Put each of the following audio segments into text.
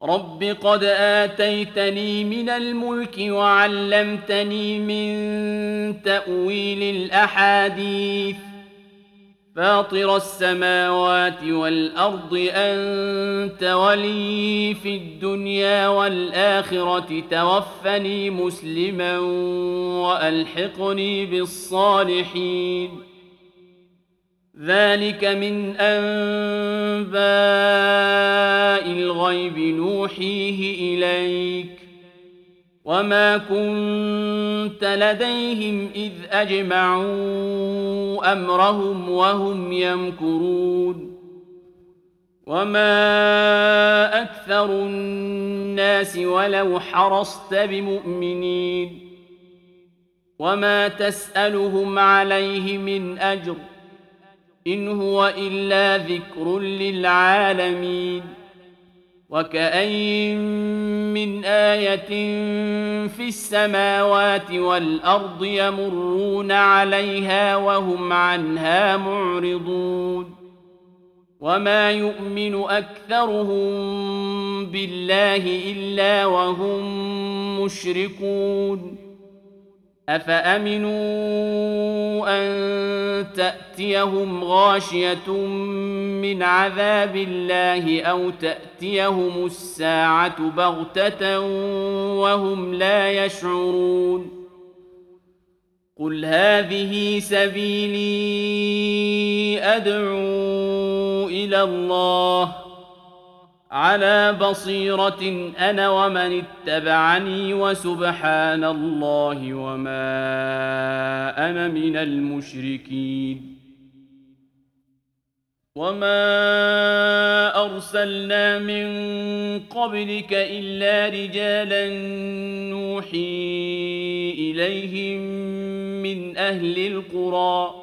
رب قد آتيتني من الملك وعلمتني من تأويل الأحاديث فاطر السماوات والأرض أنت ولي في الدنيا والآخرة توفني مسلما وألحقني بالصالحين ذلك من أنباء الغيب نوحيه إليك وما كنت لديهم إذ أجمعوا أمرهم وهم يمكرون وما أكثر الناس ولو حرصت بمؤمنين وما تسألهم عليه من أجر إن هو إلا ذكر للعالمين وكأين من آية في السماوات والأرض يمرون عليها وهم عنها معرضون وما يؤمن أكثرهم بالله إلا وهم مشركون أفأمنوا أن تأتيهم غاشية من عذاب الله أو تأتيهم الساعة بغتة وهم لا يشعرون قل هذه سبيلي أدعو إلى الله على بصيرة أنا ومن اتبعني وسبحان الله وما أنا من المشركين وما أرسلنا من قبلك إلا رجالا نوحي إليهم من أهل القرى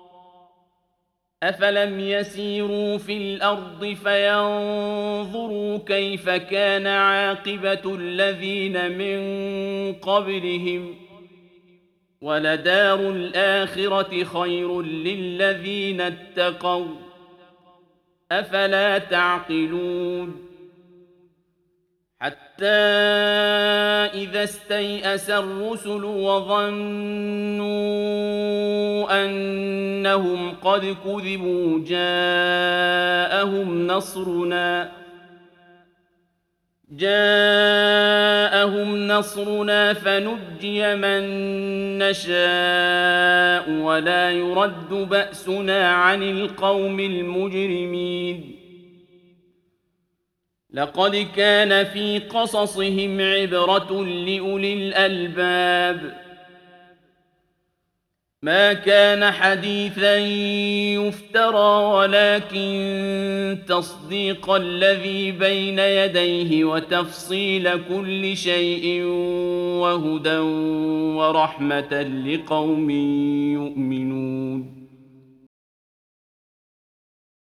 أفلم يسيروا في الأرض فينظروا كيف كان عاقبة الذين من قبلهم ولدار الآخرة خير للذين اتقوا أفلا تعقلون حتى إذا استيأس الرسل وظنوا أنهم قد كذبوا جاءهم نصرنا فنجي من نشاء ولا يرد بأسنا عن القوم المجرمين لقد كان في قصصهم عبرة لأولي الألباب ما كان حديثا يفترى ولكن تصديق الذي بين يديه وتفصيل كل شيء وهدى ورحمة لقوم يؤمنون